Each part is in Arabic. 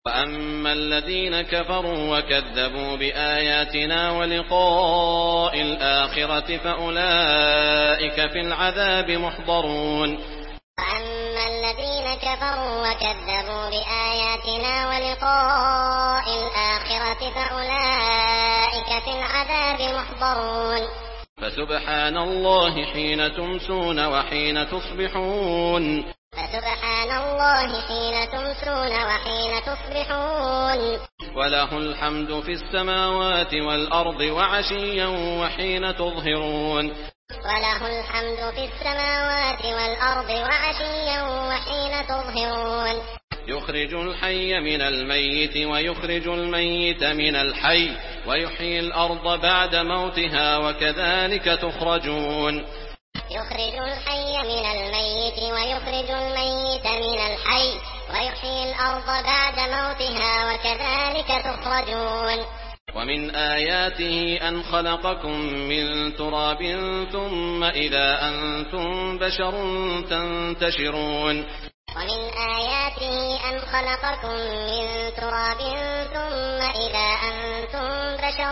وَأَمَّا الَّذِينَ كَفَرُوا وَكَذَّبُوا بِآيَاتِنَا وَلِقَاءِ الْآخِرَةِ فَأُولَٰئِكَ في الْعَذَابِ مُحْضَرُونَ. وَأَمَّا الَّذِينَ كَفَرُوا وَكَذَّبُوا بِآيَاتِنَا وَلِقَاءِ الْآخِرَةِ فَأُولَٰئِكَ في الْعَذَابِ مُحْضَرُونَ. فَسُبْحَانَ اللَّهِ حِينَ تُمْسُونَ وَحِينَ تُصْبِحُونَ. فسبحان الله حين تمسون وحين تصبحون. وله الحمد في السماوات والأرض وعشيا وحين تظهرون. وله الحمد في السماوات والأرض وعشيا وحين تظهرون. يخرج الحي من الميت ويخرج الميت من الحي ويحيي الأرض بعد موتها وكذلك تخرجون. يخرج الحي من الميت ويخرج الميت من الحي ويحيي الأرض بعد موتها وكذلك تخرجون. ومن آياته أن خلقكم من تراب ثم إذا أنتم بشر تنتشرون. ومن آياته أن خلقكم من تراب ثم إذا أنتم بشر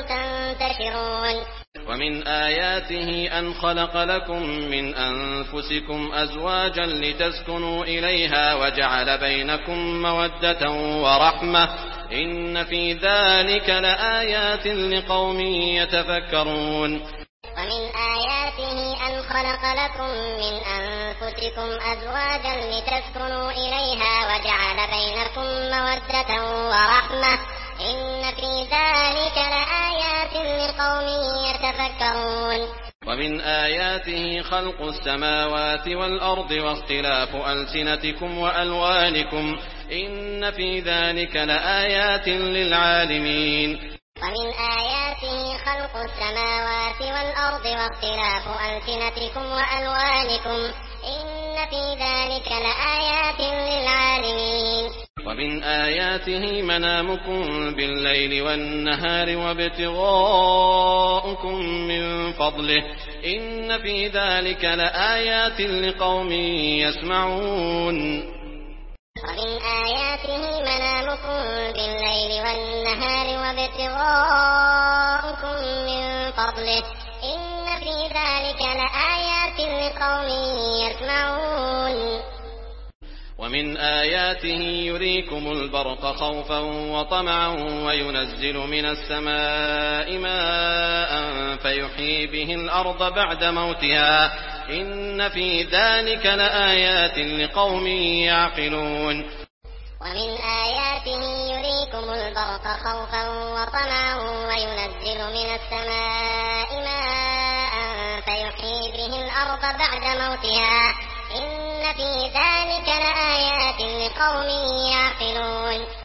تنتشرون. ومن آياته أن خلق لكم من أنفسكم أزواجا لتسكنوا إليها وجعل بينكم مودة ورحمة إن في ذلك لآيات لقوم يتفكرون. ومن آياته أن خلق لكم من أنفسكم أزواجا لتسكنوا إليها وجعل بينكم مودة ورحمة إن في ذلك لآيات لقوم يتفكرون. ومن آياته خلق السماوات والأرض واختلاف ألسنتكم وألوانكم إن في ذلك لآيات للعالمين. ومن آياته خلق السماوات والأرض واختلاف ألسنتكم وألوانكم إن في ذلك لآيات للعالمين. ومن آياته منامكم بالليل والنهار وابتغاؤكم من فضله إن في ذلك لآيات لقوم يسمعون. ومن آياته منامكم بالليل والنهار وابتغاؤكم من فضله إن في ذلك لآيات لقوم يسمعون. ومن آياته يريكم البرق خوفا وطمعا وينزل من السماء ماء فيحيي به الأرض بعد موتها إن في ذلك لآيات لقوم يعقلون. ومن آياته يريكم البرق خوفا وطمعا وينزل من السماء ماء فيحيي به الأرض بعد موتها إن في ذلك لآيات لقوم يعقلون.